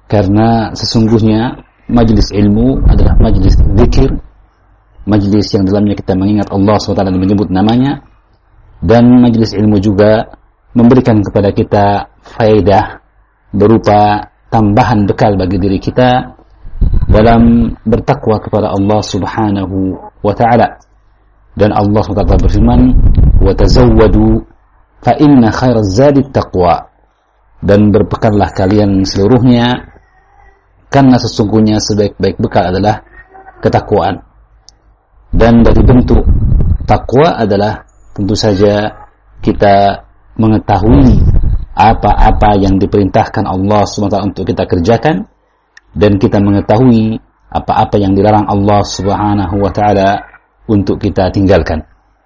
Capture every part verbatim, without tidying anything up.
Karena sesungguhnya majlis ilmu adalah majlis zikir, majlis yang dalamnya kita mengingat Allah subhanahu wa taala dan menyebut namanya, dan majlis ilmu juga memberikan kepada kita faedah berupa tambahan bekal bagi diri kita dalam bertakwa kepada Allah subhanahu wa ta'ala. Dan Allah subhanahu wa ta'ala berfirman, wa tazawwadu fa inna khairaz zadi taqwa, dan berbekallah kalian seluruhnya karena sesungguhnya sebaik-baik bekal adalah ketakwaan. Dan dari bentuk takwa adalah tentu saja kita mengetahui apa-apa yang diperintahkan Allah subhanahu wa taala untuk kita kerjakan, dan kita mengetahui apa-apa yang dilarang Allah subhanahu wa taala untuk kita tinggalkan.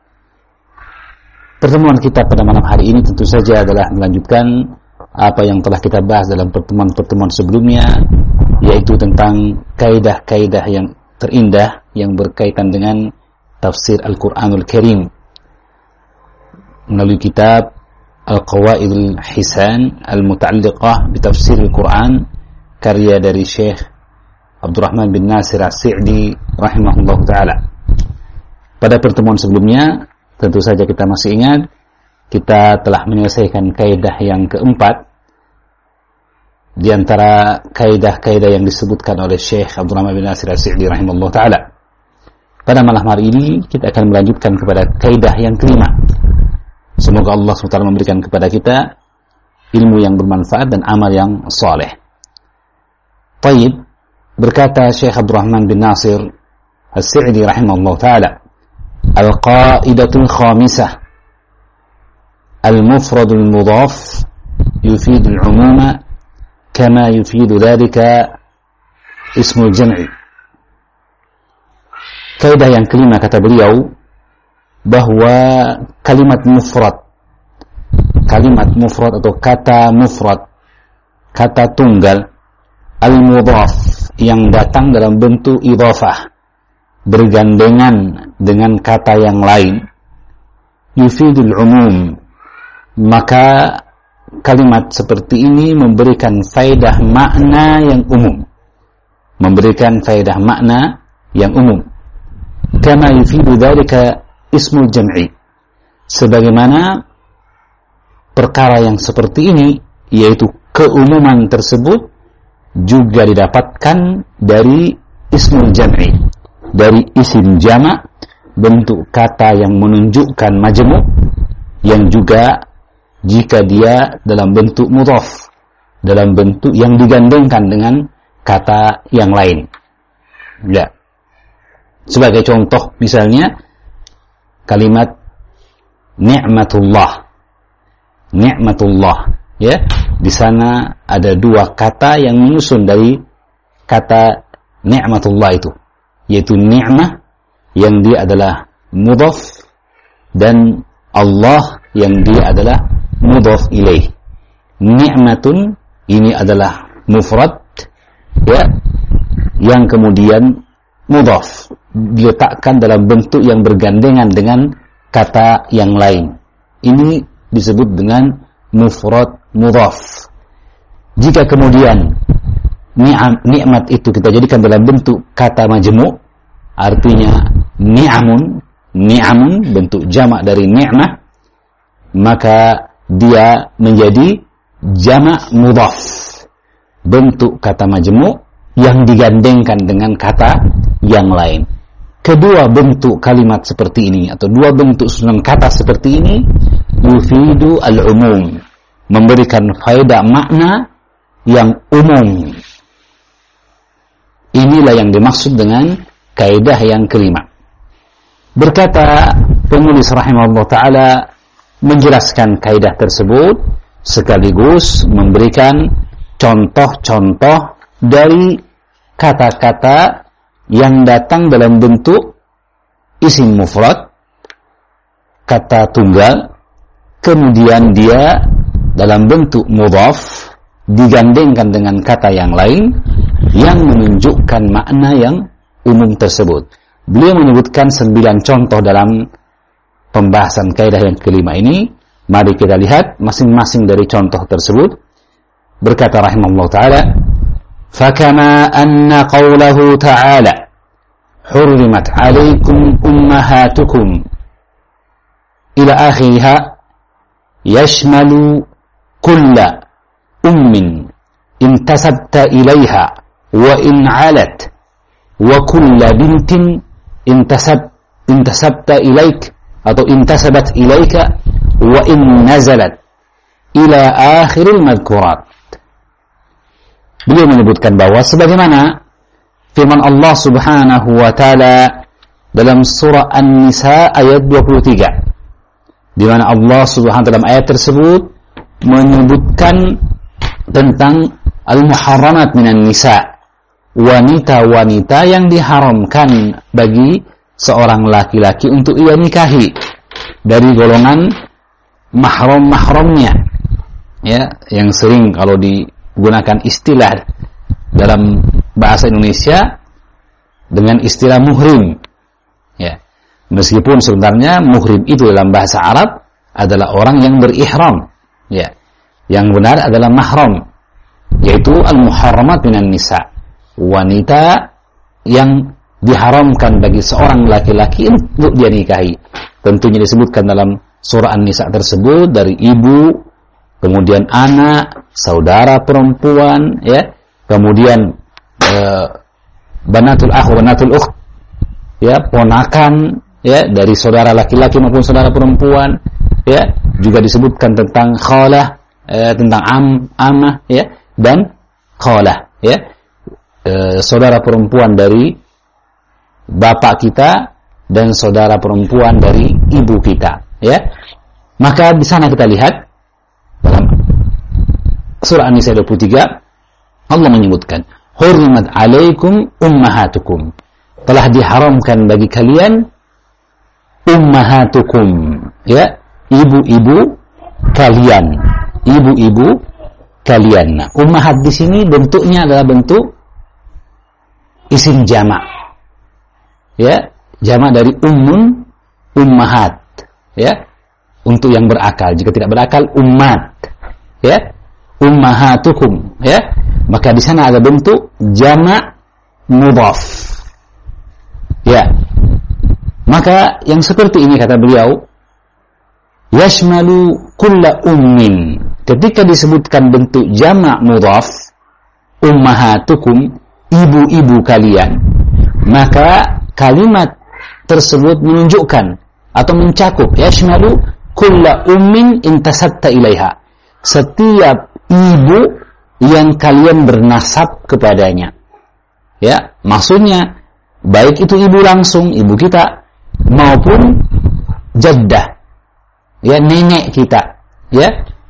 Pertemuan kita pada malam hari ini tentu saja adalah melanjutkan apa yang telah kita bahas dalam pertemuan-pertemuan sebelumnya, yaitu tentang kaidah-kaidah yang terindah yang berkaitan dengan tafsir Al-Quranul Karim melalui kitab Al-Qawaidul Hisan Al-Muta'alliqah Bitafsir Al-Quran, karya dari Syekh Abdurrahman bin Nasir As-Sa'di rahimahullah ta'ala. Pada pertemuan sebelumnya tentu saja kita masih ingat, kita telah menyelesaikan kaidah yang keempat di antara kaidah-kaidah yang disebutkan oleh Syekh Abdurrahman bin Nasir As-Sa'di rahimahullah ta'ala. Pada malam hari ini kita akan melanjutkan kepada kaidah yang kelima. Semoga Allah subhanahu wa taala memberikan kepada kita ilmu yang bermanfaat dan amal yang saleh. Taib, berkata Syekh Abdurrahman bin Nasir As-Sa'di rahimahullah ta'ala, al-qaidatul khamisah al-mufradul mudhaf yufidul umuma kama yufidu dhalika ismul jam'i. Kaidah yang kelima, kata beliau, bahwa kalimat mufrad, kalimat mufrad atau kata mufrad, kata tunggal, al-mudhaf, yang datang dalam bentuk idhafah, bergandengan dengan kata yang lain, yufidul umum, maka kalimat seperti ini memberikan faedah makna yang umum, memberikan faedah makna yang umum. Kama yufidu dzalika ismul jam'i, sebagaimana perkara yang seperti ini, yaitu keumuman tersebut juga didapatkan dari ismul jam'i, dari isim jama', bentuk kata yang menunjukkan majmu', yang juga jika dia dalam bentuk mudhaf, dalam bentuk yang digandengkan dengan kata yang lain. Ya. Sebagai contoh misalnya kalimat ni'matullah. Ni'matullah, ya. Di sana ada dua kata yang menyusun dari kata ni'matullah itu, yaitu ni'mah yang dia adalah mudhaf dan Allah yang dia adalah mudhaf ilaih. Ni'matun ini adalah mufrad, ya, yang kemudian mudhaf diletakkan dalam bentuk yang bergandengan dengan kata yang lain. Ini disebut dengan mufrad mudhaf. Jika kemudian ni'am, nikmat itu kita jadikan dalam bentuk kata majmu', artinya ni'amun, ni'amun bentuk jamak dari ni'mah, maka dia menjadi jamak mudhaf, bentuk kata majmu' yang digandengkan dengan kata yang lain. Kedua bentuk kalimat seperti ini, atau dua bentuk susunan kata seperti ini, yufidu al-umum, memberikan faedah makna yang umum. Inilah yang dimaksud dengan kaidah yang kelima. Berkata penulis rahimahullah ta'ala menjelaskan kaidah tersebut sekaligus memberikan contoh-contoh dari kata-kata yang datang dalam bentuk isim mufrad, kata tunggal, kemudian dia dalam bentuk mudhaf digandengkan dengan kata yang lain yang menunjukkan makna yang umum tersebut. Beliau menyebutkan sembilan contoh dalam pembahasan kaidah yang kelima ini. Mari kita lihat masing-masing dari contoh tersebut. Berkata rahimahullah ta'ala, fakama anna qawlahu ta'ala hurrimat 'alaikum ummahatukum ila akhiriha yashmalu kulla ummin intasabta ilaiha wa in 'alat wa kulla bintin intasab intasabta ilaik atau intasabat ilaika wa in nazalat ila akhiril madhkurat. Beliau menyebutkan bahwa sebagaimana firman Allah Subhanahu wa taala dalam surah An-Nisa ayat dua puluh tiga, di mana Allah Subhanahu wa taala dalam ayat tersebut menyebutkan tentang al-muharramat minan nisa, wanita-wanita yang diharamkan bagi seorang laki-laki untuk ia nikahi dari golongan mahram-mahramnya, ya, yang sering kalau digunakan istilah dalam bahasa Indonesia dengan istilah muhrim, ya, meskipun sebenarnya muhrim itu dalam bahasa Arab adalah orang yang berihram, ya, yang benar adalah mahram, yaitu al-muharramat minan nisa, wanita yang diharamkan bagi seorang laki-laki untuk dia nikahi. Tentunya disebutkan dalam surah An-Nisa tersebut dari ibu, kemudian anak, saudara perempuan, ya, kemudian eh, banatul akh, banatul ukht, ya, ponakan, ya, dari saudara laki-laki maupun saudara perempuan, ya, juga disebutkan tentang khalah, eh, tentang am, amah, ya, dan khalah, ya, eh, saudara perempuan dari bapak kita dan saudara perempuan dari ibu kita, ya. Maka di sana kita lihat dalam surah An-Nisa dua puluh tiga Allah menyebutkan hurrimat 'alaikum ummahatukum, telah diharamkan bagi kalian ummahatukum, ya, ibu-ibu kalian, ibu-ibu kalian. Nah, ummahat di sini bentuknya adalah bentuk isim jamak, ya, jamak dari ummun, ummahat, ya, untuk yang berakal. Jika tidak berakal, ummat, ya, ummahatukum, ya, maka di sana ada bentuk jamak mudhaf, ya. Maka yang seperti ini kata beliau yashmalu kulla ummin, ketika disebutkan bentuk jamak mudhaf ummahatukum, ibu-ibu kalian, maka kalimat tersebut menunjukkan atau mencakup yashmalu kulla ummin intasabta ilaiha, setiap ibu yang kalian bernasab kepadanya, ya, maksudnya baik itu ibu langsung, ibu kita, maupun jaddah, ya, nenek kita, ya,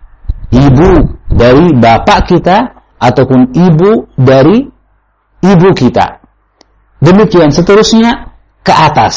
ibu dari bapak kita ataupun ibu dari ibu kita, demikian seterusnya ke atas.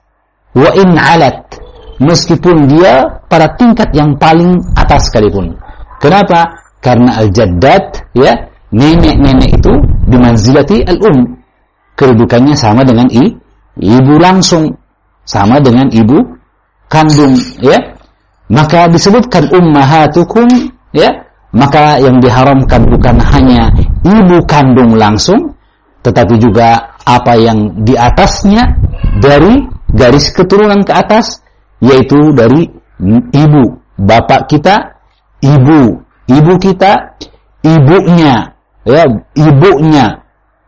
Wa in alat, meskipun dia pada tingkat yang paling atas sekalipun. Kenapa? Karena al-jaddat, ya, nenek-nenek itu bimanzilati al-um, kedudukannya sama dengan i, ibu langsung, sama dengan ibu kandung, ya. Maka disebutkan ummahatukum, ya, maka yang diharamkan bukan hanya ibu kandung langsung, tetapi juga apa yang di atasnya dari garis keturunan ke atas, yaitu dari ibu, bapak kita, ibu, ibu kita, ibunya, ya, ibunya,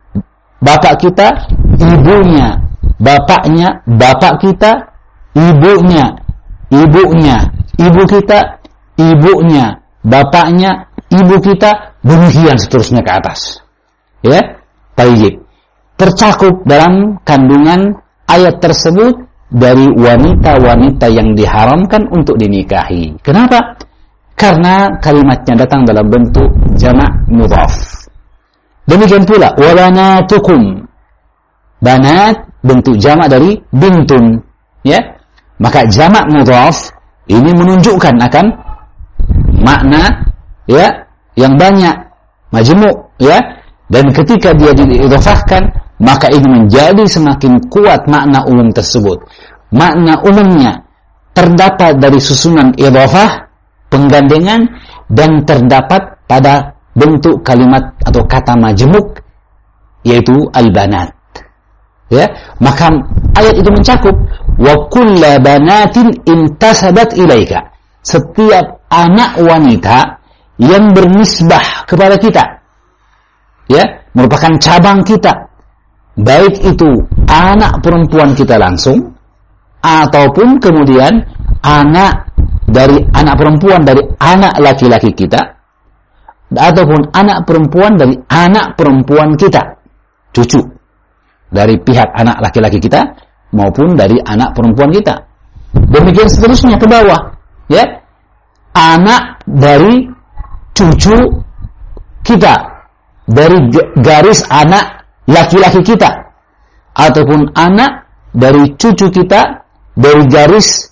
bapak kita, ibunya, bapaknya, bapak kita, ibunya, ibunya, ibu kita, ibunya, bapaknya, ibu kita, demikian seterusnya ke atas, ya. Baik, tercakup dalam kandungan ayat tersebut dari wanita-wanita yang diharamkan untuk dinikahi. Kenapa? Karena kalimatnya datang dalam bentuk jamak mudhaf. Demikian pula wabanatukum, banat bentuk jamak dari bintun, ya. Maka jamak mudhaf ini menunjukkan akan makna, ya, yang banyak, majmu', ya. Dan ketika dia diidhafahkan, maka ini menjadi semakin kuat makna umum tersebut. Makna umumnya terdapat dari susunan idhafah, penggandengan, dan terdapat pada bentuk kalimat atau kata majmuk yaitu al-banat. Ya, maka ayat itu mencakup wa kullu banatin intasabat ilaika. Setiap anak wanita yang bernisbah kepada kita, ya, merupakan cabang kita, baik itu anak perempuan kita langsung ataupun kemudian anak dari anak perempuan dari anak laki-laki kita ataupun anak perempuan dari anak perempuan kita, cucu dari pihak anak laki-laki kita maupun dari anak perempuan kita. Demikian seterusnya ke bawah, ya. Anak dari cucu kita dari garis anak laki-laki kita ataupun anak dari cucu kita dari garis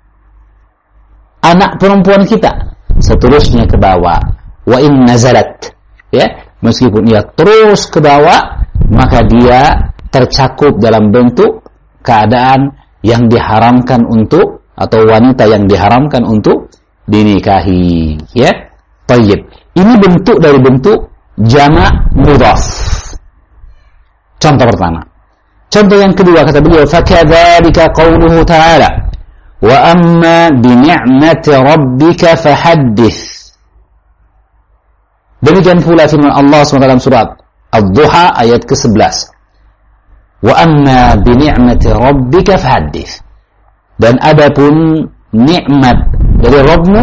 anak perempuan kita, seterusnya ke bawah. Wa in nazalat, ya, meskipun ia terus ke bawah, maka dia tercakup dalam bentuk keadaan yang diharamkan untuk, atau wanita yang diharamkan untuk dinikahi, ya. Tayyib. Ini bentuk dari bentuk jamak mudhaf. Contoh pertama. Contoh yang kedua kata beliau, fakadzalika qauluhu ta'ala wa amma bi ni'mati rabbika fahaddits. Demikian pula firman Allah subhanahu wa taala dalam surat Ad-Duha ayat ke sebelas. Wa amma bi ni'mati rabbika fahaddits. Dan adapun nikmat dari Rabbmu,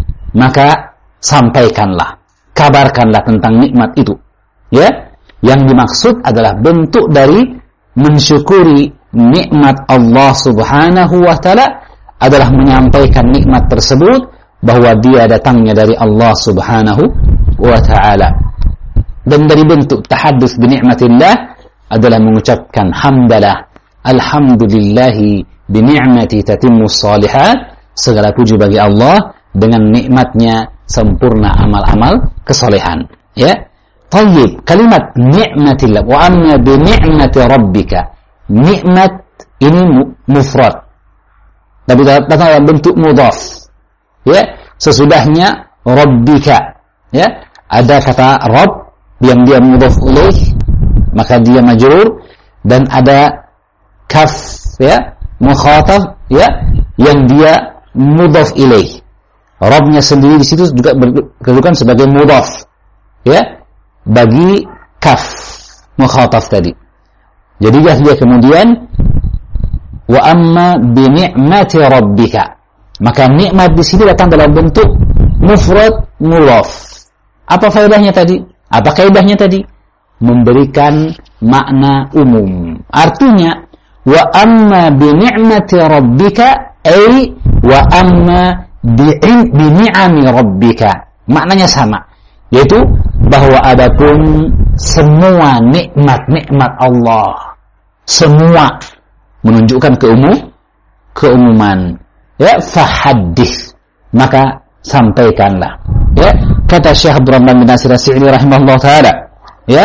maka sampaikanlah, kabarkanlah tentang nikmat itu. Ya, yang dimaksud adalah bentuk dari mensyukuri nikmat Allah Subhanahu wa taala adalah menyampaikan nikmat tersebut bahwa dia datangnya dari Allah Subhanahu wa taala. Dan dari bentuk tahaddus bi nikmatillah adalah mengucapkan hamdalah, alhamdulillahi bi ni'mati tatimmus shalihat, segala puji bagi Allah, dengan nikmatnya sempurna amal-amal kesolehan. Ya, tayyib. Kalimat ni'matillah wa amma bi ni'mati rabbika. Nikmat ini mufrad, tapi datang dalam bentuk mudhaf. Ya, sesudahnya rabbika, ya, ada kata rabb yang dia mudhaf ilaih, maka dia majrur, dan ada kaf, ya, mukhatab, ya, yang dia mudhaf ilaih. Rabbnya sendiri di situ juga berkedudukan sebagai mudhaf, ya, bagi kaf mukhatab tadi. Jadi dia kemudian wa amma bi ni'mati rabbika, maka nikmat di sini datang dalam bentuk mufrad mudhaf. Apa faedahnya tadi? Apa kaidahnya tadi? Memberikan makna umum. Artinya wa amma bi ni'mati rabbika ay wa amma bi ni'ami rabbika. Maknanya sama, yaitu bahwa adapun semua nikmat-nikmat Allah, semua menunjukkan keumum keumuman, ya, fahaddits, maka sampaikanlah. Ya, kata Syekh Abdurrahman bin Nasir As-Sa'di rahimahullah taala, ya,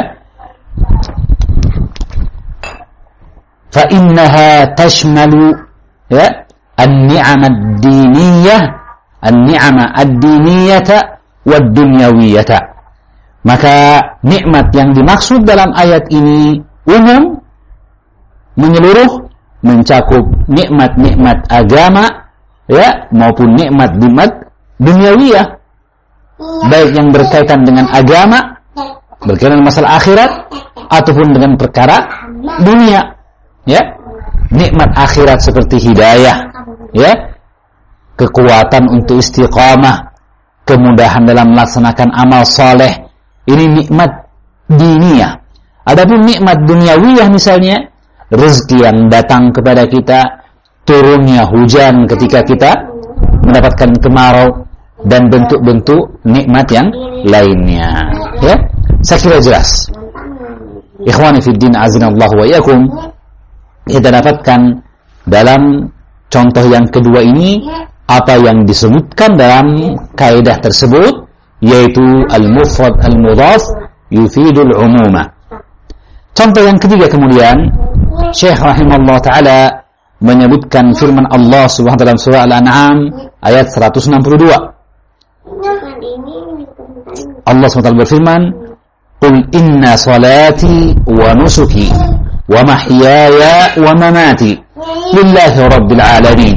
fa innaha tashmalu, ya, an-ni'am ad-diniyah, an-ni'am ad-diniyata wad-dunyawiyata. Maka nikmat yang dimaksud dalam ayat ini umum, menyeluruh, mencakup nikmat-nikmat agama, ya, maupun nikmat-nikmat duniawiyah, baik yang berkaitan dengan agama, berkaitan dengan masalah akhirat, ataupun dengan perkara dunia, ya. Nikmat akhirat seperti hidayah, ya, kekuatan untuk istiqamah, kemudahan dalam melaksanakan amal soleh, ini nikmat dunia. Adapun nikmat duniawiyah misalnya rezeki yang datang kepada kita, turunnya hujan ketika kita mendapatkan kemarau, dan bentuk-bentuk nikmat yang lainnya. Ya, saya kira jelas. Ikhwani fid din, azinallahu wa iyyakum. Kita dapatkan dalam contoh yang kedua ini apa yang disebutkan dalam kaidah tersebut, yaitu al-mufrad al-mudhaf yufidul umuma. Contoh yang ketiga kemudian Syekh rahimahullah taala menyebutkan firman Allah Subhanahu wa taala dalam surah Al-An'am ayat seratus enam puluh dua. Allah subhanahu wa taala berfirman, qul inna salati wa nusuki wa mahyaya wa mamati lillahi rabbil alamin.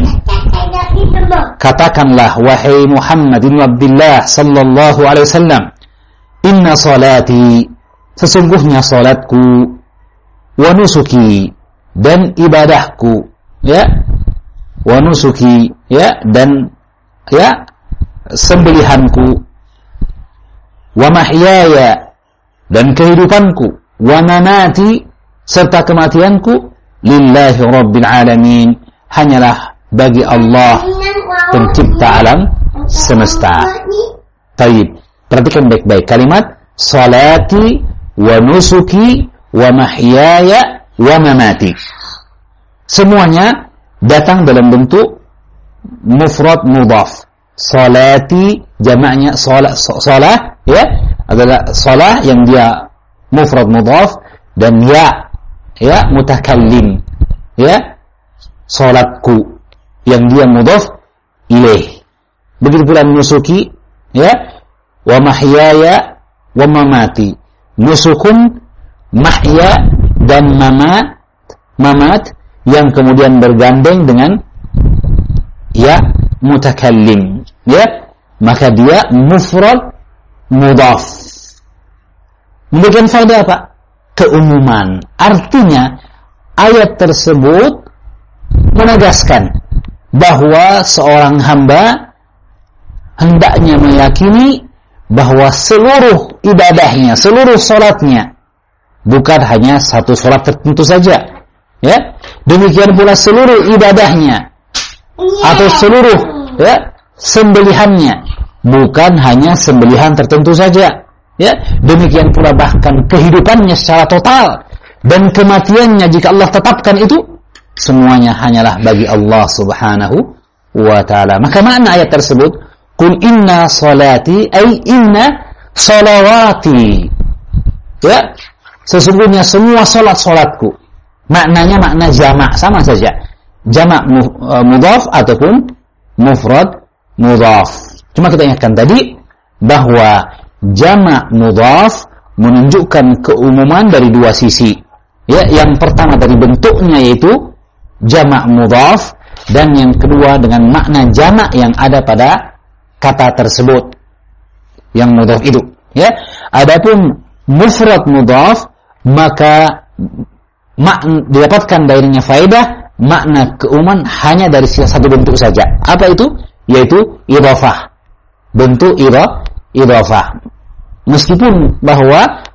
Katakanlah wahai Muhammad bin Abdullah sallallahu alaihi wasallam, inna salati, sesungguhnya salatku, wa nusuki, dan ibadahku, ya, wa nusuki, ya, dan ya sembelihanku, wa mahyaya, dan kehidupanku, wa mamati, serta kematianku, lillahi rabbil alamin, hanyalah bagi Allah pencipta alam semesta. Baik, perhatikan baik-baik kalimat salati wa nusuki wa mahyaya wa mamati. Semuanya datang dalam bentuk mufrad mudhaf. Salati jamaknya salat, salah ya, adalah salah yang dia mufrad mudhaf, dan ya ya mutakallim, ya salatku yang dia mudhaf ilaih. Begitu pula nusuki, ya, wa mahyaya wa mamati. Nusukun, mahya, dan mamat, mamat yang kemudian bergandeng dengan ya mutakallim, ya, maka dia mufrad mudhaf. Memberikan faedah apa? Keumuman. Artinya ayat tersebut menegaskan bahwa seorang hamba hendaknya meyakini bahwa seluruh ibadahnya, seluruh salatnya, bukan hanya satu salat tertentu saja, ya. Demikian pula seluruh ibadahnya atau seluruh ya sembelihannya, bukan hanya sembelihan tertentu saja, ya. Demikian pula bahkan kehidupannya secara total dan kematiannya jika Allah tetapkan itu, semuanya hanyalah bagi Allah subhanahu wa ta'ala. Maka makna ayat tersebut, qul inna salati, ay inna salawati, ya, sesungguhnya semua salat-salatku. Maknanya makna jamak, sama saja, jamak mudhaf ataupun mufrad mudhaf. Cuma kita ingatkan tadi bahwa jamak mudhaf menunjukkan keumuman dari dua sisi, ya. Yang pertama dari bentuknya yaitu jamak mudhaf, dan yang kedua dengan makna jamak yang ada pada kata tersebut yang mudhaf itu, ya. Adapun mufrad mudhaf, maka makna, didapatkan darinya faedah makna keumuman hanya dari satu bentuk saja. Apa itu? Yaitu idhafah, bentuk idhafah. Meskipun bahwa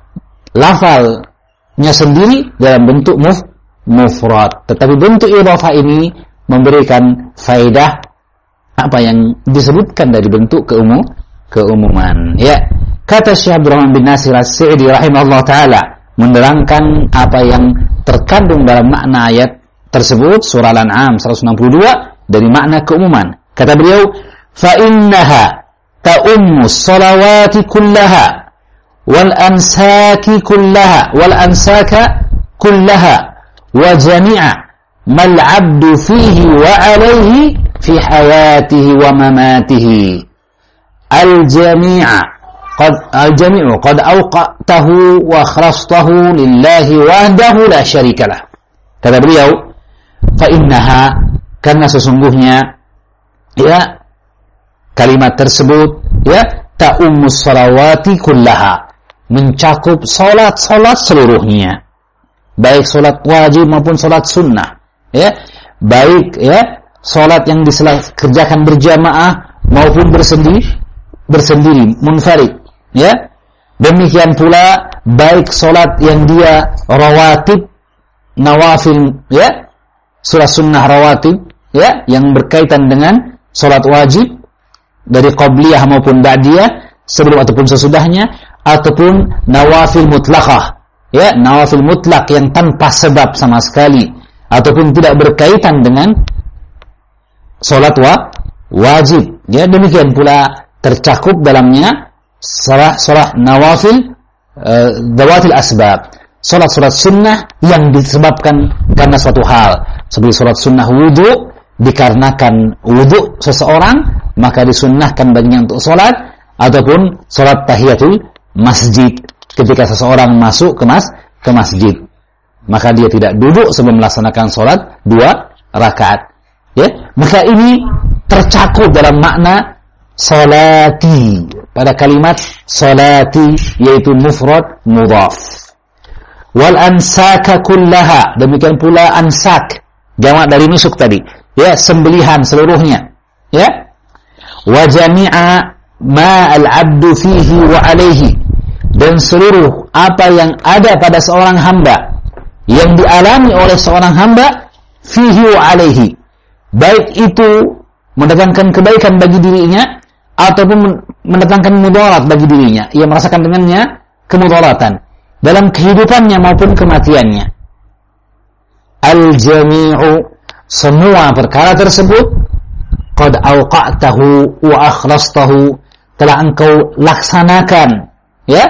lafalnya sendiri dalam bentuk muf mufrad, tetapi bentuk idhafah ini memberikan faedah apa yang disebutkan dari bentuk keumum keumuman, ya. Kata Syekh Abdul Rahman bin Nasir As-Sa'di rahimahullah taala menerangkan apa yang terkandung dalam makna ayat tersebut, surah Al-An'am seratus enam puluh dua, dari makna keumuman. Kata beliau, fa innaha ta'ummu salawati kullaha wal ansaki kullaha wal ansaka kullaha wa jami'a mal 'abdu fihi wa 'alayhi fi hayatihi wa mamatihi. Al jami'a qad al jami'u qad awqatahu wa akhlastahu lillahi wahdahu la syarika lah. Kata beliau, fa innaha, karena sesungguhnya ya kalimat tersebut, ya, ta'ummus salawati kullaha, mencakup salat-salat seluruhnya, baik salat wajib maupun salat sunnah, ya, baik ya salat yang dikerjakan berjamaah maupun bersendiri bersendiri munfarid, ya. Demikian pula baik salat yang dia rawatib, nawafil, ya, salat sunnah rawatib, ya, yang berkaitan dengan salat wajib dari qabliyah maupun ba'diyah, sebelum ataupun sesudahnya, ataupun nawafil mutlaqah, ya, nawafil mutlak yang tanpa sebab sama sekali ataupun tidak berkaitan dengan salat wa wajib, ya. Demikian pula tercakup dalamnya salat nawafil dawatil asbab, salat-salat sunnah yang disebabkan karena suatu hal, seperti salat sunnah wudu, dikarenakan wudu seseorang maka disunnahkan baginya untuk salat, ataupun salat tahiyatul masjid, ketika seseorang masuk ke mas ke masjid, maka dia tidak duduk sebelum melaksanakan sholat dua rakaat. Ya, maka ini tercakup dalam makna salati pada kalimat salati, yaitu mufrad mudhaf. Wal ansaka kullaha, demikian pula ansak, jamak dari nusuk tadi, ya, sembelihan seluruhnya, ya. Wa jami'a ma al-'abdu fihi wa 'alaihi, dan seluruh apa yang ada pada seorang hamba, yang dialami oleh seorang hamba, fihi wa 'alaihi, baik itu mendatangkan kebaikan bagi dirinya ataupun mendatangkan mudarat bagi dirinya, ia merasakan dengannya kemudaratan dalam kehidupannya maupun kematiannya. Al-jami'u, semua perkara tersebut, qad awqa'tahu wa akhlastahu, telah engkau laksanakan, ya,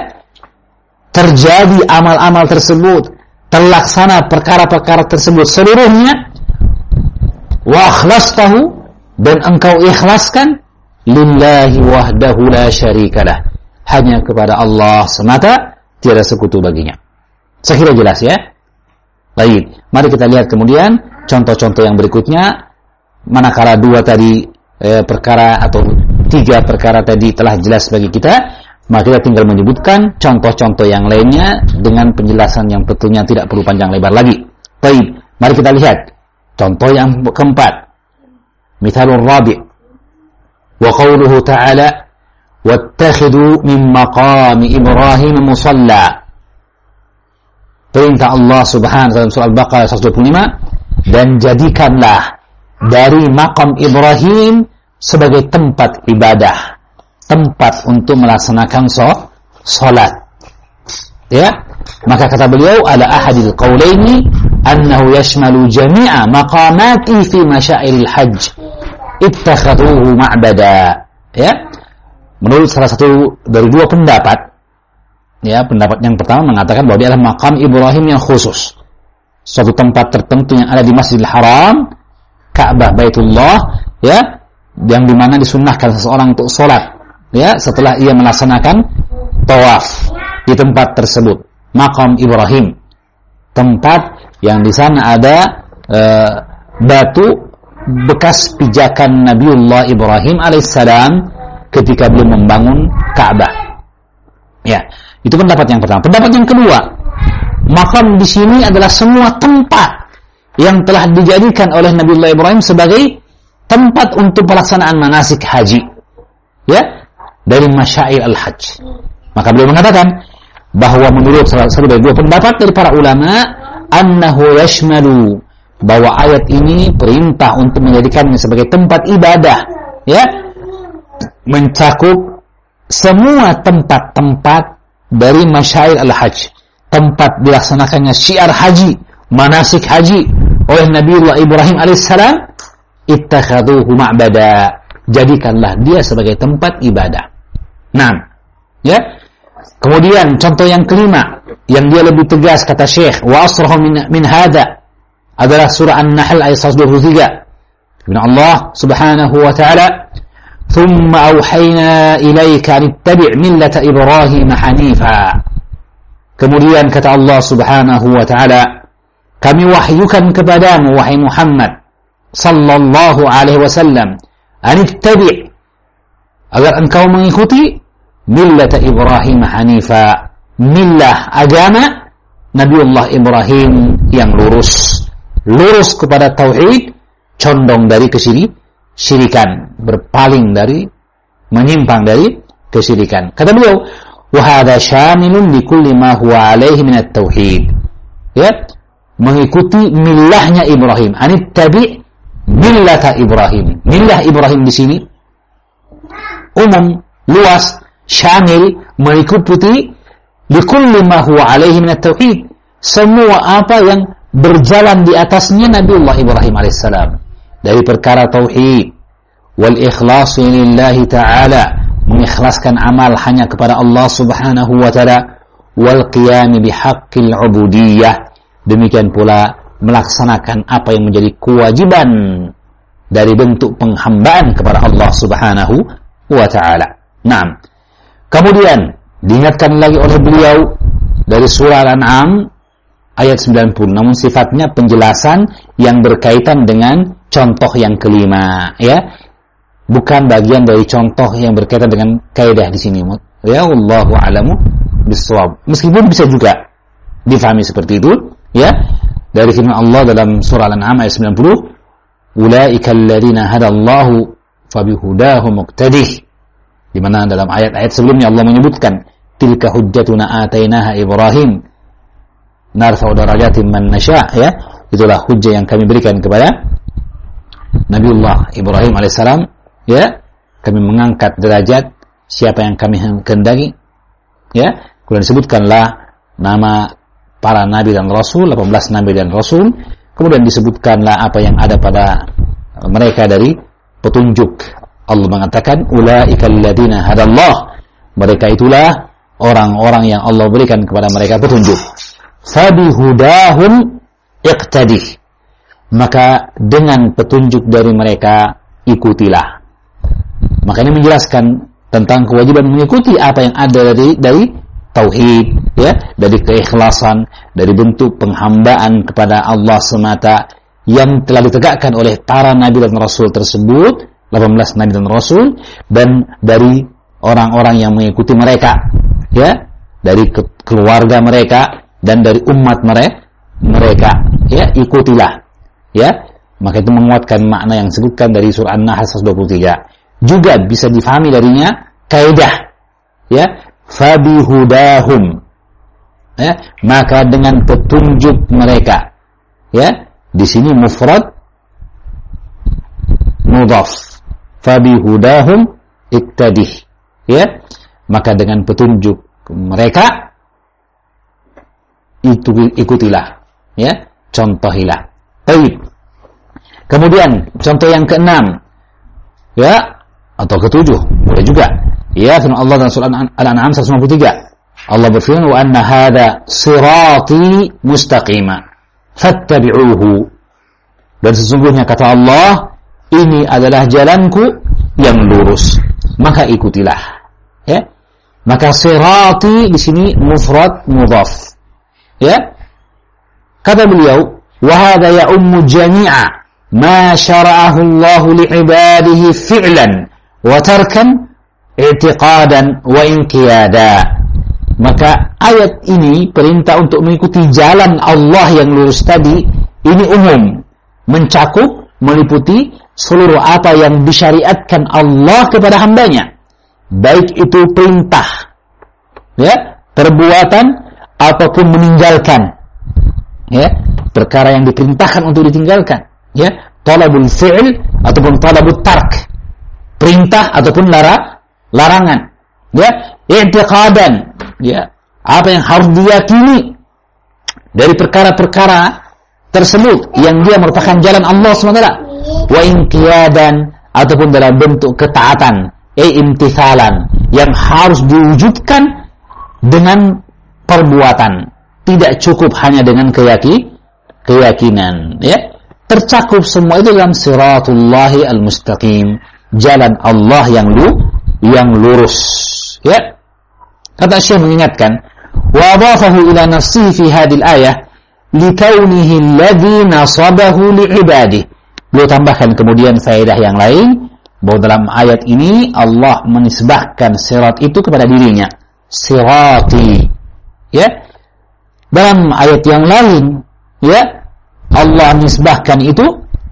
terjadi amal-amal tersebut, terlaksana perkara-perkara tersebut seluruhnya, wa akhlastahu, dan engkau ikhlaskan, lillahi wahdahu la syarikalah, hanya kepada Allah semata, tiada sekutu baginya. Saya kira jelas, ya. Baik, mari kita lihat kemudian contoh-contoh yang berikutnya. Manakala dua tadi eh, perkara atau tiga perkara tadi telah jelas bagi kita, maka kita tinggal menyebutkan contoh-contoh yang lainnya dengan penjelasan yang tentunya tidak perlu panjang lebar lagi. Baik, mari kita lihat contoh yang keempat. Mithalul rabi' wa qawluhu ta'ala wattakhidhu min maqami Ibrahim musalla. Perintah Allah Subhanahu wa taala surah Al-Baqarah seratus dua puluh lima, dan jadikanlah dari makam Ibrahim sebagai tempat ibadah, tempat untuk melaksanakan salat. Ya, maka kata beliau, ala ahadil qawlaini annahu yashmalu jami'a maqamati fi masyairil hajj ittakhaduhu ma'bada. Ya, menurut salah satu dari dua pendapat, ya, pendapat yang pertama mengatakan bahwa dia adalah makam Ibrahim yang khusus, suatu tempat tertentu yang ada di Masjidil Haram, Ka'bah Baitullah, ya, yang dimana disunnahkan seseorang untuk sholat, ya, setelah ia melaksanakan tawaf di tempat tersebut, makam Ibrahim, tempat yang di sana ada e, batu bekas pijakan Nabiullah Ibrahim alaihissalam ketika belum membangun Ka'bah. Ya, itu pendapat yang pertama. Pendapat yang kedua, makam di sini adalah semua tempat yang telah dijadikan oleh Nabiullah Ibrahim sebagai tempat untuk pelaksanaan manasik haji, ya, dari masyair al-hajj. Maka beliau mengatakan bahwa menurut salah satu dari dua pendapat dari para ulama, annahu yashmalu, bahwa ayat ini perintah untuk menjadikannya sebagai tempat ibadah, ya, mencakup semua tempat-tempat dari masyair al-hajj, tempat dilaksanakannya syiar haji, manasik haji oleh Nabiullah Ibrahim alaihissalam, ittakhaduhu ma'bada, jadikanlah dia sebagai tempat ibadah. Nah, ya. Kemudian contoh yang kelima yang dia lebih tegas, kata Syekh, wa asrahu min, min hadha, adalah surah An-Nahl ayat seratus dua puluh tiga. Firman Allah Subhanahu wa taala, "Tsumma auhayna ilaika an ittabi' millata Ibrahim hanifa." Kemudian kata Allah Subhanahu wa taala, kami wahyukan kepadamu wahai Muhammad sallallahu alaihi wasallam, an ittabi', agar engkau mengikuti millata Ibrahim hanifa, millah, agama Nabiullah Ibrahim yang lurus, lurus kepada tauhid, condong dari kesyirikan, berpaling dari, menyimpang dari kesyirikan. Kata beliau, wa hadha syamilun li kulli ma huwa alaihi min at-tauhid. Ya, mengikuti millahnya Ibrahim. Anittabi millata Ibrahim. Millah Ibrahim di sini umum, luas, syamil, mengikuti li kulli ma huwa alaihi min at-tauhid, semua apa yang berjalan di atasnya Nabiullah Ibrahim alaihissalam dari perkara tauhid, wal ikhlas lillahi ta'ala, mengikhlaskan amal hanya kepada Allah Subhanahu wa taala, wal qiyam bihaqqil ubudiyyah, demikian pula melaksanakan apa yang menjadi kewajiban dari bentuk penghambaan kepada Allah Subhanahu wa taala. Naam. Kemudian diingatkan lagi oleh beliau dari surah Al-An'am ayat sembilan puluh, namun sifatnya penjelasan yang berkaitan dengan contoh yang kelima, ya, bukan bagian dari contoh yang berkaitan dengan kaidah di sini, ya. Wallahu a'lamu bissawab. Meskipun bisa juga difahami seperti itu, ya, dari firman Allah dalam surah Al-An'am ayat sembilan puluh, ulaika alladziina hadallahu fabihudahu muqtadih, di mana dalam ayat-ayat sebelumnya Allah menyebutkan tilka hujjatuna atainaha Ibrahim narfa'u darajatin man nasya', ya, itulah hujjah yang kami berikan kepada Nabiullah Ibrahim alaihissalam, ya, kami mengangkat derajat siapa yang kami kehendaki, ya. Kemudian disebutkanlah nama para nabi dan rasul, delapan belas nabi dan rasul. Kemudian disebutkanlah apa yang ada pada mereka dari petunjuk. Allah mengatakan ulaika alladziina hadallah, mereka itulah orang-orang yang Allah berikan kepada mereka petunjuk. Fabihudahum iqtadih, maka dengan petunjuk dari mereka ikutilah. Maka ini menjelaskan tentang kewajiban mengikuti apa yang ada dari dari tauhid, ya, dari keikhlasan, dari bentuk penghambaan kepada Allah semata yang telah ditegakkan oleh para nabi dan rasul tersebut, delapan belas nabi dan rasul, dan dari orang-orang yang mengikuti mereka, ya, dari ke- keluarga mereka dan dari umat mere- mereka, ya, ikutilah, ya. Maka itu menguatkan makna yang disebutkan dari surah An-Nahl seratus dua puluh tiga. Juga bisa difahami darinya kaidah, ya, fabihudahum, ya, maka dengan petunjuk mereka, ya, di sini mufrad mudhaf, fabihudahum iktadih, ya, maka dengan petunjuk mereka itu ikutilah, ya, contohilah. Baik. Kemudian contoh yang keenam, ya, atau ketujuh boleh juga, ya, firman Allah dalam surah Al-An'am seratus lima puluh tiga. Allah berfirman wa anna hadza sirati mustaqima fattabi'uhu, dan sesungguhnya kata Allah ini adalah jalanku yang lurus, maka ikutilah, ya. Maka sirati di sini mufrad mudhaf, ya. Kata beliau wa hadza ya'ummu jami'a ma syara'ahu Allah li'ibadihi fi'lan wa tarkan i'tiqadan wa inqiyada. Maka ayat ini perintah untuk mengikuti jalan Allah yang lurus tadi ini umum, mencakup, meliputi seluruh apa yang disyariatkan Allah kepada hambanya, baik itu perintah, ya, perbuatan ataupun meninggalkan, ya, perkara yang diperintahkan untuk ditinggalkan, ya, talabul fi'l ataupun talabut tark, perintah ataupun lara, larangan, ya, i'tiqadan, ya, apa yang harus diyakini dari perkara-perkara tersebut yang dia merupakan jalan Allah subhanahu wa taala, wa inqiyadan ataupun dalam bentuk ketaatan, eh imtithalan, yang harus diwujudkan dengan perbuatan, tidak cukup hanya dengan keyaki, keyakinan, ya. Tercakup semua itu dalam siratullahi al-mustaqim, jalan Allah yang lu, yang lurus, ya. Kata Syekh mengingatkan, wa adhafahu ila nafsihi fi hadhihi al-ayah likaunihi alladhi nasabahu li'ibadihi. Beliau tambahkan kemudian faedah yang lain, bahwa dalam ayat ini Allah menisbahkan sirat itu kepada dirinya, sirati, ya. Dalam ayat yang lain, ya, Allah menisbahkan itu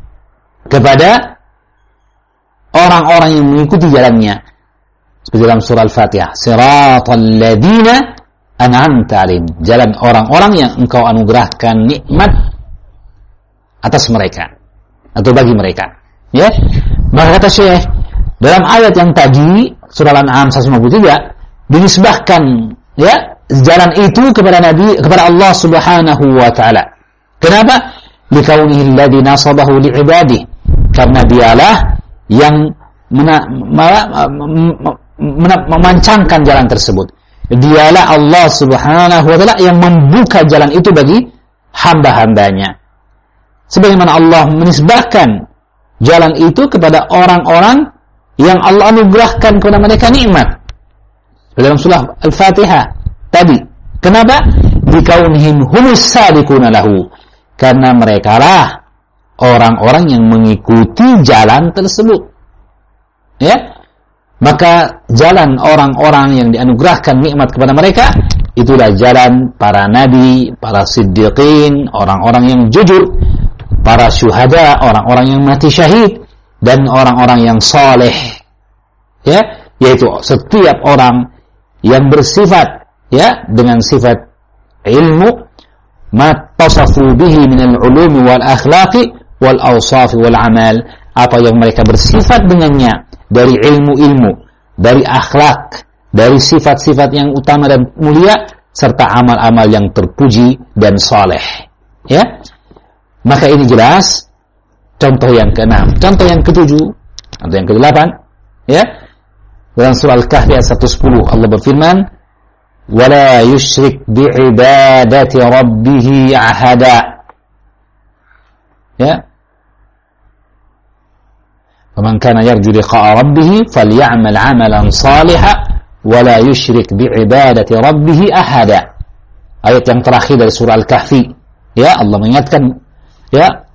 kepada orang-orang yang mengikuti jalannya, seperti dalam surah Al-Fatihah, siratal ladzina an'amta 'alaihim, jalan orang-orang yang engkau anugerahkan nikmat atas mereka atau bagi mereka, ya. Maka kata Syekh, dalam ayat yang tadi surah Al-An'am seratus lima puluh tiga dinisbahkan, ya, jalan itu kepada Nabi, kepada Allah Subhanahu wa taala. Kenapa? Likaunihi alladzi nasabahu li'ibadihi, karena dialah yang mena, mena, mena, memancangkan jalan tersebut. Dialah Allah Subhanahu wa taala yang membuka jalan itu bagi hamba-hambanya. Sebagaimana Allah menisbahkan jalan itu kepada orang-orang yang Allah anugerahkan kepada mereka nikmat. dalam surah Al-Fatihah tadi. Kenapa? Bikaunihim humus sabiquna lahu, karena mereka lah orang-orang yang mengikuti jalan tersebut. Ya, maka jalan orang-orang yang dianugerahkan nikmat kepada mereka itulah jalan para nabi, para siddiqin, orang-orang yang jujur, para syuhada, orang-orang yang mati syahid, dan orang-orang yang saleh. Ya, yaitu setiap orang yang bersifat ya dengan sifat ilmu, ma tasafu bihi minal ulumi wal akhlaqi wal awsaf wal amal, apa yang mereka bersifat dengannya dari ilmu-ilmu, dari akhlak, dari sifat-sifat yang utama dan mulia, serta amal-amal yang terpuji dan saleh. Ya, maka ini jelas contoh yang keenam. Contoh yang ketujuh atau yang kedelapan, ya, dalam surah Al-Kahfi ayat seratus sepuluh Allah berfirman, wala yusyrik bi'ibadati rabbih ahada. Ya, faman kana yarju liqa'a rabbih falyamal 'amalan salihan wala yusyrik bi'ibadati rabbih ahada. Ayat yang terakhir dari surah Al-Kahfi, ya, Allah mengingatkan, ya,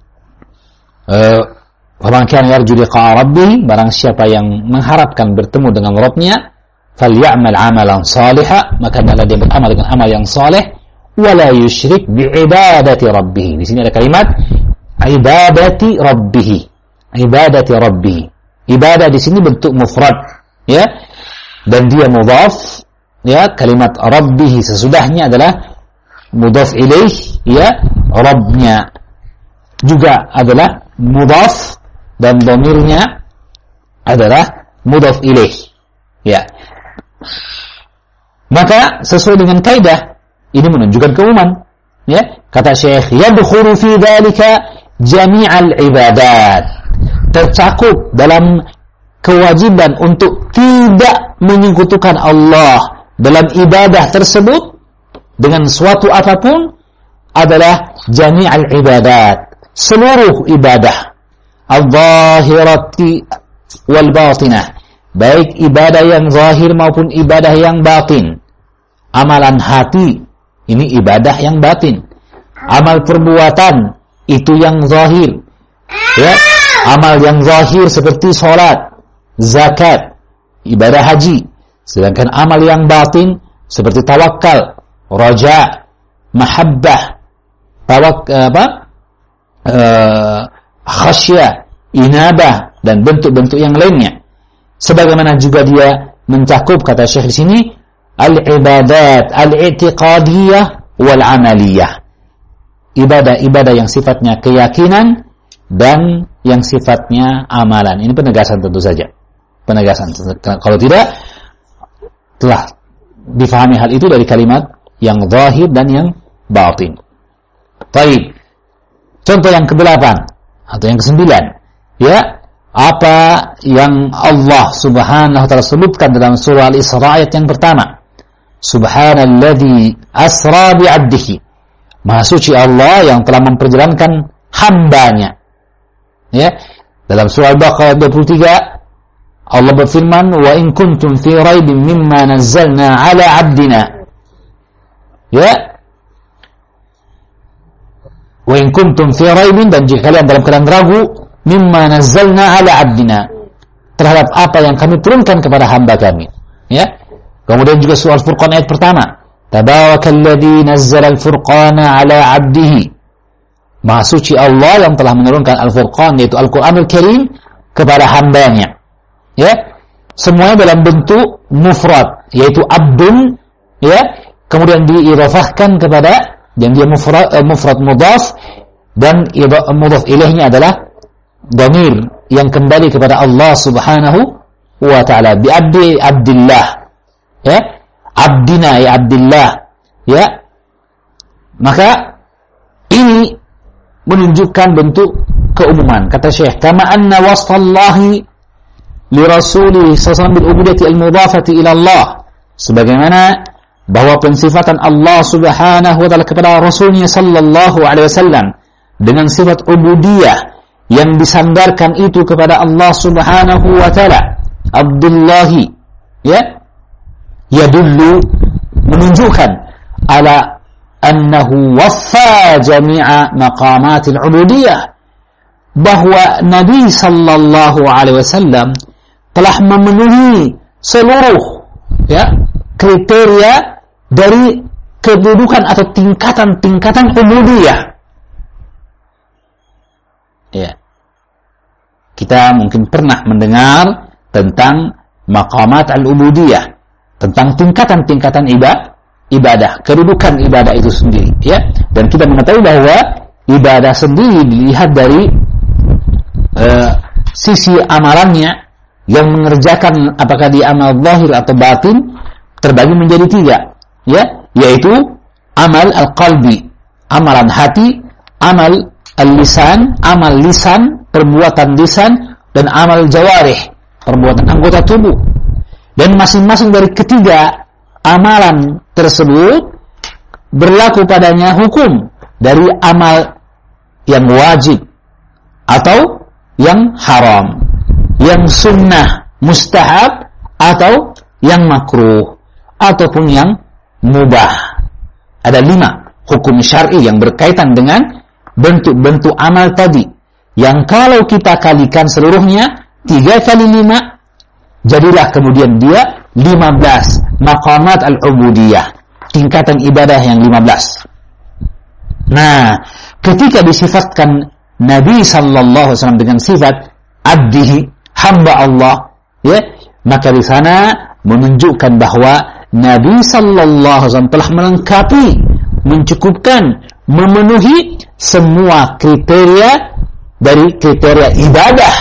faman kana yarju liqa'a rabbih, barang siapa yang mengharapkan bertemu dengan Rabbnya, falyamal 'amalan salihan, maka hendaklah dia beramal dengan amal yang saleh, wala yusyrik bi'ibadati rabbih. Di sini ada kalimat ibadati rabbih. Ibadati rabbih. Ibadah di sini bentuk mufrad, ya, dan dia mudhaf, ya, kalimat rabbih sesudahnya adalah mudhaf ilaih, ya, rabbnya juga adalah mudhaf dan dhamirnya adalah mudhaf ilaih, ya. Maka sesuai dengan kaidah ini menunjukkan keumuman, ya. Kata Syekh, yadkhulu fi dzalika jami'al ibadat, tercakup dalam kewajiban untuk tidak menyekutukan Allah dalam ibadah tersebut dengan suatu apapun adalah jami'al ibadat, seluruh ibadah, al-zahirati wal batinah, baik ibadah yang zahir maupun ibadah yang batin. Amalan hati ini ibadah yang batin, amal perbuatan itu yang zahir, ya, amal yang zahir seperti sholat, zakat, ibadah haji. Sedangkan amal yang batin seperti tawakal, raja, mahabbah, tawak apa uh, khasyah, inabah, dan bentuk-bentuk yang lainnya. Sebagaimana juga dia mencakup, kata Syekh di sini, al-ibadat al-i'tiqadiyah wal-amaliyah, ibadah-ibadah yang sifatnya keyakinan dan yang sifatnya amalan. Ini penegasan tentu saja, penegasan. Kalau tidak, telah difahami hal itu dari kalimat yang zahir dan yang batin. Baik. Contoh yang kedelapan atau yang kesembilan, ya, apa yang Allah Subhanahu wa taala sebutkan dalam surah Al-Isra ayat yang pertama. Subhanalladzi asra bi'abdihi. Maha suci Allah yang telah memperjalankan hambanya. Ya, dalam surah Al-Baqarah dua puluh tiga Allah berfirman, wa in kuntum fi raibin mimma nazzalna ala 'abdina. Ya, wa in kuntum fi raibin, dan jika kalian dalam keadaan ragu, mimma nazzalna ala 'abdina, terhadap apa yang kami turunkan kepada hamba kami. Ya. Kemudian juga surah Al-Furqan ayat pertama, tabarakalladzi nazzala al-furqana ala 'abdihi. Maha suci Allah yang telah menurunkan Al-Furqan, yaitu Al-Qur'anul Karim, kepada hambanya. Ya, semuanya dalam bentuk mufrad, yaitu abdun, ya, kemudian diidhafahkan kepada, dan dia mufrad, uh, mufrad mudhaf, dan mudhaf ilaihnya adalah dhamir yang kembali kepada Allah Subhanahu wa taala. Bi abdi Abdillah, ya, abdina ya Abdillah, ya. Maka ini menunjukkan bentuk keumuman. Kata Syekh, kama anna wasfallahi li rasulih sallallahu alaihi wasallam bil ubudiyyati al-mudhafati ila Allah, sebagaimana bahwa pensifatan Allah Subhanahu wa taala kepada Rasulnya sallallahu alaihi wasallam dengan sifat ubudiyah yang disandarkan itu kepada Allah Subhanahu wa taala, Abdullahi, ya, yadullu, menunjukkan ala annahu waffa jami'a maqamatil ubudiyah, bahwa Nabi sallallahu alaihi wasallam telah memenuhi seluruh ya kriteria dari kedudukan atau tingkatan-tingkatan ubudiyah. Ya. Kita mungkin pernah mendengar tentang maqamat al-ubudiyah, tentang tingkatan-tingkatan ibadah, ibadah, kedudukan ibadah itu sendiri, ya. Dan kita mengetahui bahwa ibadah sendiri dilihat dari uh, sisi amalannya, yang mengerjakan apakah dia amal zahir atau batin, terbagi menjadi tiga, ya, yaitu amal al-qalbi, amalan hati, amal al-lisan, amal lisan, perbuatan lisan, dan amal jawarih, perbuatan anggota tubuh. Dan masing-masing dari ketiga amalan tersebut berlaku padanya hukum dari amal yang wajib atau yang haram, yang sunnah, mustahab, atau yang makruh, ataupun yang mubah. Ada lima hukum syar'i yang berkaitan dengan bentuk-bentuk amal tadi, yang kalau kita kalikan seluruhnya tiga kali lima, jadilah kemudian dia lima belas maqamat al-ubudiyah, tingkatan ibadah yang lima belas. Nah, ketika disifatkan Nabi sallallahu alaihi wasallam dengan sifat abdihi, hamba Allah, ya, maka di sana menunjukkan bahwa Nabi sallallahu alaihi wasallam telah melengkapi, mencukupkan, memenuhi semua kriteria dari kriteria ibadah.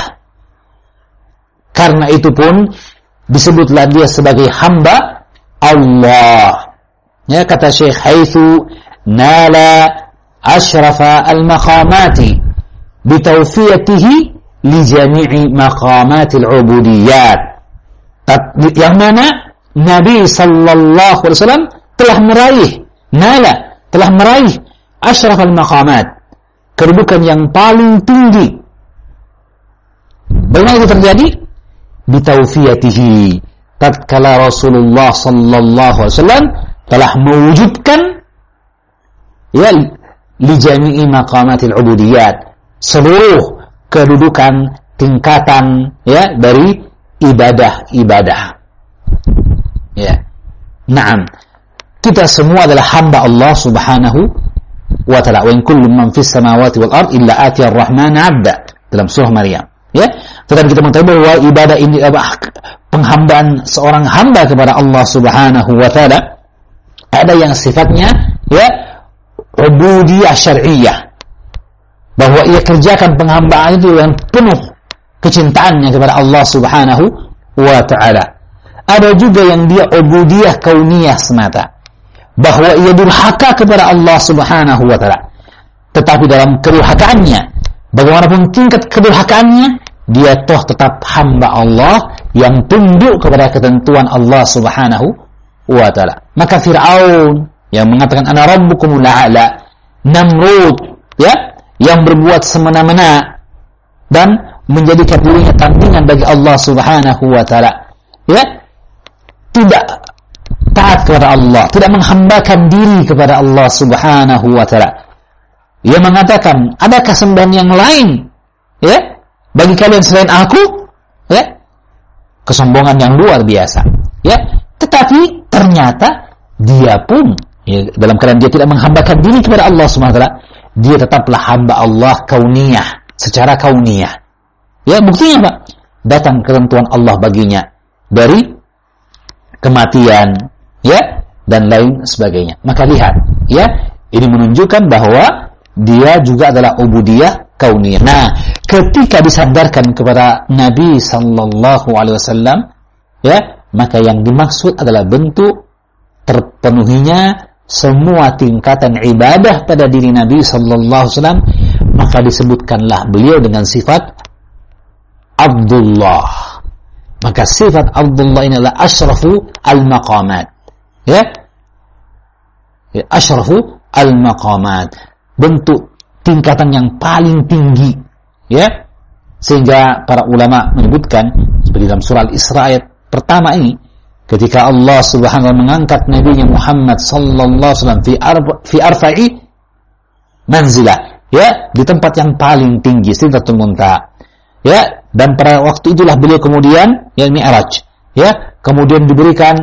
Karena itu pun disebutlah dia sebagai hamba Allah. Ya, kata Syekh, haitsu nala ashrafa al-maqamati bitawfiyatihi li jami'i maqamatil ubudiyat. Yang mana Nabi sallallahu alaihi wasallam telah meraih, nala, telah meraih asyraf al-maqamat, kedudukan yang paling tinggi. Bagaimana itu terjadi? Bitawfiyatihi, tatkala Rasulullah sallallahu alaihi wasallam telah mewujudkan ya li jami'i maqamatil ubudiyat, seluruh kedudukan tingkatan ya dari ibadah-ibadah. Ya. Naam. Kita semua adalah hamba Allah Subhanahu wa ta'ala. Wa in kullu man fis samawati wal ard illa atiya ar-rahman 'abda, dalam surah Maryam. Ya. Tetapi kita mengetahui bahwa ibadah ini penghambaan seorang hamba kepada Allah Subhanahu wa ta'ala ada yang sifatnya ya ubudiyah syar'iyyah, bahwa ia kerjakan penghambaan itu dengan penuh kecintaannya kepada Allah Subhanahu wa ta'ala. Ada juga yang dia ubudiyah kauniyah semata, bahwa ia durhaka kepada Allah Subhanahu wa ta'ala, tetapi dalam kedurhakaannya, bagaimanapun tingkat kedurhakaannya, dia toh tetap hamba Allah yang tunduk kepada ketentuan Allah Subhanahu wa ta'ala. Maka Fir'aun yang mengatakan ana rabbukumul a'la, Namrud ya yang berbuat semena-mena dan menjadikan dirinya tandingan bagi Allah Subhanahu wa ta'ala, ya, tidak taat kepada Allah, tidak menghambakan diri kepada Allah Subhanahu wa ta'ala. Ia mengatakan, adakah sembahan yang lain ya bagi kalian selain aku? Ya, kesombongan yang luar biasa. Ya, tetapi ternyata dia pun ya, dalam keadaan dia tidak menghambakan diri kepada Allah Subhanahu wa ta'ala, dia tetaplah hamba Allah kauniyah, secara kauniyah. Ya, buktinya apa? Datang ketentuan Allah baginya dari kematian, ya, dan lain sebagainya. Maka lihat, ya, ini menunjukkan bahwa dia juga adalah ubudiyah kauniyah. Nah, ketika disadarkan kepada Nabi sallallahu alaihi wasallam, ya, maka yang dimaksud adalah bentuk terpenuhinya semua tingkatan ibadah pada diri Nabi sallallahu alaihi wasallam. Maka disebutkanlah beliau dengan sifat Abdullah. Maka sifat Abdullah ini adalah asyrafu al-maqamat, ya, ya asyrafu al-maqamat, bentuk tingkatan yang paling tinggi, ya, sehingga para ulama menyebutkan seperti dalam surah Al-Isra ayat pertama ini, ketika Allah Subhanahu wa ta'ala mengangkat Nabi Muhammad sallallahu alaihi wasallam fi arba, fi arfa'i manzilah, ya, di tempat yang paling tinggi, Sidratul Muntaha, ya, dan pada waktu itulah beliau kemudian ya Mi'raj, ya, kemudian diberikan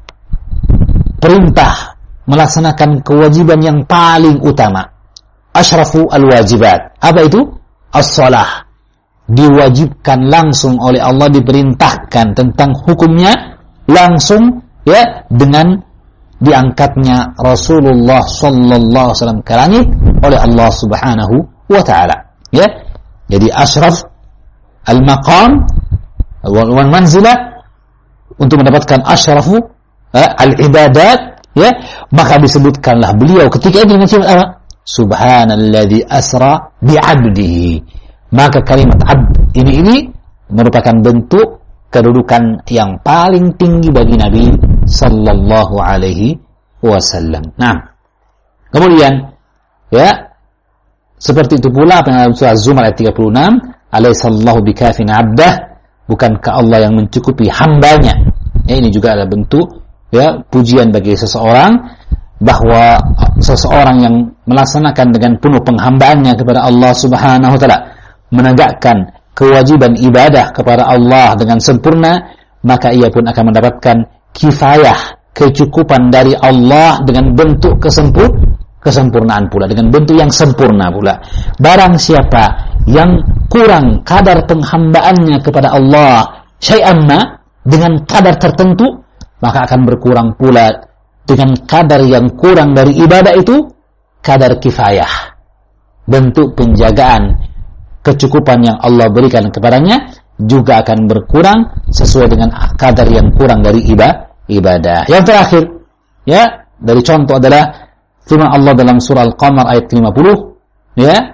perintah melaksanakan kewajiban yang paling utama, asyrafu al-wajibat. Apa itu? As-shalah. Diwajibkan langsung oleh Allah, diperintahkan tentang hukumnya langsung, ya, dengan diangkatnya Rasulullah sallallahu alaihi wasallam ke langit oleh Allah Subhanahu wa taala, ya. Jadi asyraf al-maqam wal manzilah, untuk mendapatkan asyrafu eh, al-ibadat, ya, maka disebutkanlah beliau ketika itu dengan sifat apa? Subhanalladzi asra bi'abdihi. Maka kalimat abd ini ini merupakan bentuk kedudukan yang paling tinggi bagi Nabi sallallahu alaihi wasallam. Nah, kemudian, ya, seperti itu pula apa yang dalam surah Az-Zumar ayat tiga puluh enam, alaihissallahu bikafin abdah, bukankah Allah yang mencukupi hambanya. Ya, ini juga adalah bentuk, ya, pujian bagi seseorang, bahwa seseorang yang melaksanakan dengan penuh penghambaannya kepada Allah Subhanahu wa taala, menegakkan kewajiban ibadah kepada Allah dengan sempurna, maka ia pun akan mendapatkan kifayah, kecukupan dari Allah dengan bentuk kesempur kesempurnaan pula, dengan bentuk yang sempurna pula. Barang siapa yang kurang kadar penghambaannya kepada Allah syai'an ma, dengan kadar tertentu, maka akan berkurang pula dengan kadar yang kurang dari ibadah itu, kadar kifayah, bentuk penjagaan, kecukupan yang Allah berikan kepadanya juga akan berkurang sesuai dengan kadar yang kurang dari ibadah. Yang terakhir, ya, dari contoh adalah firman Allah dalam surah Al-Qamar ayat lima puluh, ya,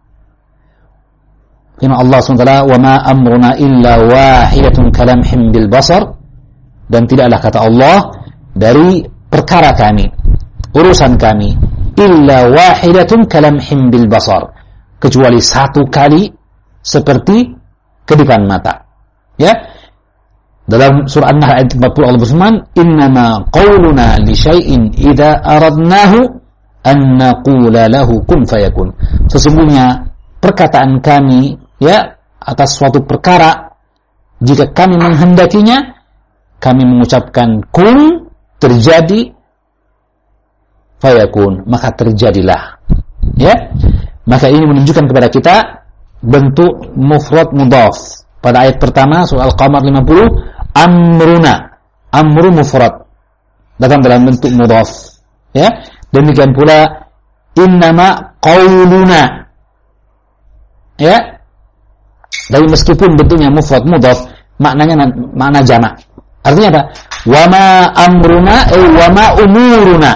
firman Allah subhanahu wa taala, wa ma amruna illa wahidatun kalamhim bil basar, dan tidaklah, kata Allah, dari perkara kami, urusan kami, illa wahidatun kalamhim bil basar, kecuali satu kali seperti kedipan mata. Ya, dalam surah An-Nahl ayat empat puluh Allah berfirman, innama qawluna li syai'in idza aradnahu an naqula lahu kun fayakun. Sesungguhnya perkataan kami, ya, atas suatu perkara, jika kami menghendakinya, kami mengucapkan kun, terjadi, fayakun, maka terjadilah. Ya, maka ini menunjukkan kepada kita bentuk mufrad mudhaf. Pada ayat pertama surah Al-Qamar lima puluh, amruna, amru mufrad, datang dalam bentuk mudhaf. Ya, demikian pula innama qauluna. Ya, dari meskipun bentuknya mufrad mudhaf, maknanya makna jamak. Artinya apa? Wa ma amruna ay wa ma umuruna.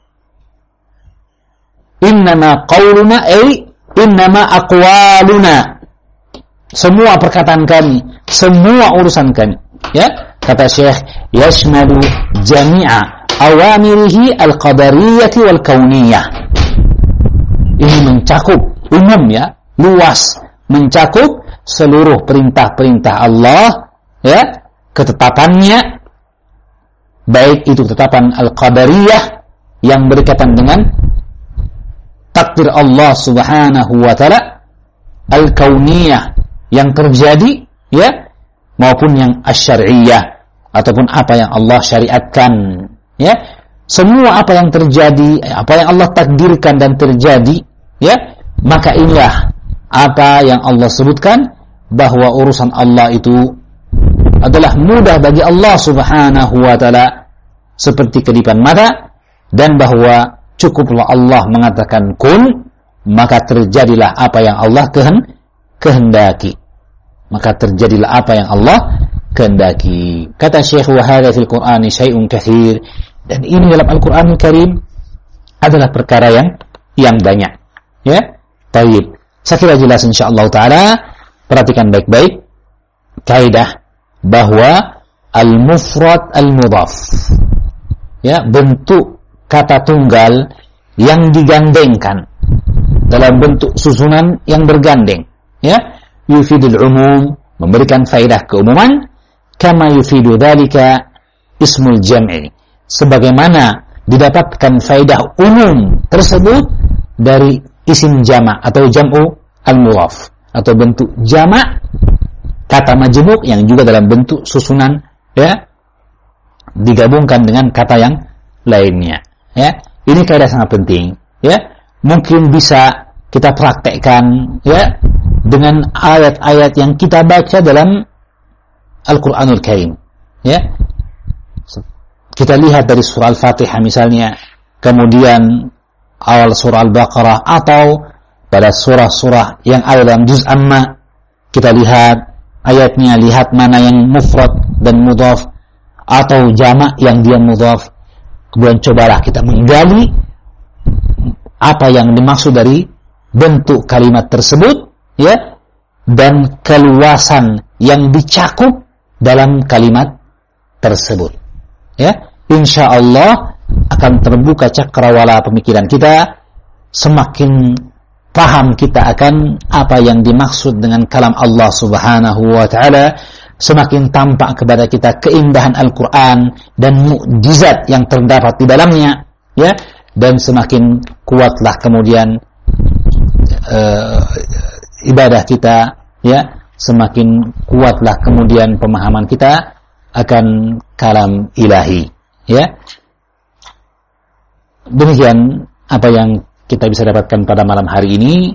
Innama qauluna ay innama aqwaluna. Semua perkataan kami, semua urusan kami. Ya, kata Syekh, yashmalu jami'a awamirihi al-qadariyah wal kauniyah. Ini mencakup umum, ya, luas, mencakup seluruh perintah-perintah Allah, ya, ketetapannya, baik itu ketetapan al-qadariyah yang berkaitan dengan takdir Allah Subhanahu wa taala, al-kauniyah yang terjadi, ya, maupun yang asy-syar'iyyah ataupun apa yang Allah syariatkan, ya. Semua apa yang terjadi, apa yang Allah takdirkan dan terjadi, ya, maka inilah apa yang Allah sebutkan bahwa urusan Allah itu adalah mudah bagi Allah Subhanahu wa taala seperti kedipan mata, dan bahwa cukuplah Allah mengatakan kun, maka terjadilah apa yang Allah kehendaki. Maka terjadilah apa yang Allah kehendaki. Kata Syekh, wa hadza fil Qur'ani syai'un katsir, dan ini dalam Al-Qur'anul Karim adalah perkara yang yang banyak. Ya, baik. Saya kira jelas insyaallah taala. Perhatikan baik-baik kaidah bahwa al-mufrad al-mudhaf, ya, bentuk kata tunggal yang digandengkan dalam bentuk susunan yang bergandeng, ya, yufidul umum, memberikan faedah keumuman, kama yufidu dzalika ismul jam'i, sebagaimana didapatkan faedah umum tersebut dari isim jama' atau jam'u al-mudhaf, atau bentuk jama' kata majmuk yang juga dalam bentuk susunan, ya, digabungkan dengan kata yang lainnya, ya. Ini kaidah sangat penting, ya. Mungkin bisa kita praktekkan, ya, dengan ayat-ayat yang kita baca dalam Al-Qur'anul Karim, ya. Kita lihat dari surah Al-Fatihah misalnya, kemudian awal surah Al-Baqarah, atau pada surah-surah yang ada dalam juz amma, kita lihat ayatnya, lihat mana yang mufrad dan mudhaf atau jamak yang dia mudhaf. Kemudian cobalah kita menggali apa yang dimaksud dari bentuk kalimat tersebut, ya, dan keluasan yang dicakup dalam kalimat tersebut, ya. Insya Allah akan terbuka cakrawala pemikiran kita, semakin paham kita akan apa yang dimaksud dengan kalam Allah Subhanahu wa ta'ala, semakin tampak kepada kita keindahan Al-Quran dan mukjizat yang terdapat di dalamnya, ya, dan semakin kuatlah kemudian uh, ibadah kita, ya, semakin kuatlah kemudian pemahaman kita akan kalam ilahi, ya. Demikian apa yang kita bisa dapatkan pada malam hari ini.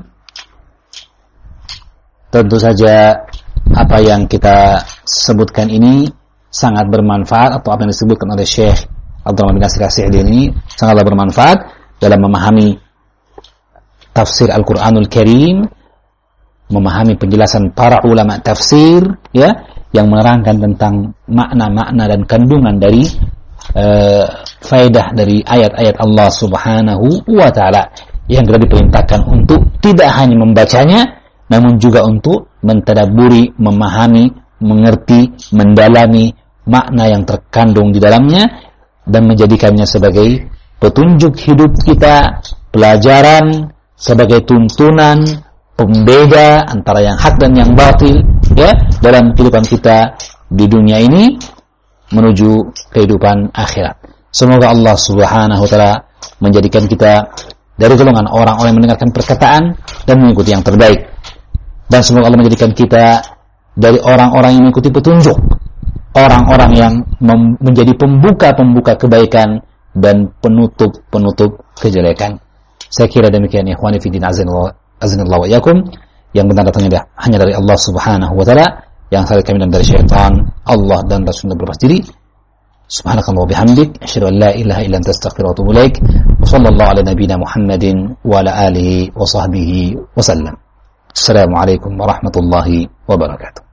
Tentu saja apa yang kita sebutkan ini sangat bermanfaat, atau apa yang disebutkan oleh Syekh Abdurrahman bin Nasir As-Sa'di ini sangatlah bermanfaat dalam memahami tafsir Al-Qur'anul Karim, memahami penjelasan para ulama tafsir, ya, yang menerangkan tentang makna-makna dan kandungan dari uh, faedah dari ayat-ayat Allah Subhanahu wa ta'ala yang telah diperintahkan untuk tidak hanya membacanya, namun juga untuk mentadabburi, memahami, mengerti, mendalami makna yang terkandung di dalamnya dan menjadikannya sebagai petunjuk hidup kita, pelajaran, sebagai tuntunan pembeda antara yang hak dan yang batil, ya, dalam kehidupan kita di dunia ini menuju kehidupan akhirat. Semoga Allah Subhanahu wa ta'ala menjadikan kita dari golongan orang-orang yang mendengarkan perkataan dan mengikuti yang terbaik, dan semoga Allah menjadikan kita dari orang-orang yang mengikuti petunjuk, orang-orang yang menjadi pembuka-pembuka kebaikan dan penutup-penutup kejelekan. Saya kira demikian, ikhwani fi din, azinallahu wa iyyakum. Yang benar datangnya hanya dari Allah Subhanahu wa ta'ala, yang salah kami dan dari syaitan. Allah dan Rasulullah berlepas diri. Subhanakallah wa bihamdik, asyhadu an la ilaha illa anta, astaghfiruka wa atubu ilaik. Wa sallallahu ala nabiyyina Muhammadin wa ala alihi wa sahbihi wa sallam. Assalamualaikum warahmatullahi wabarakatuh.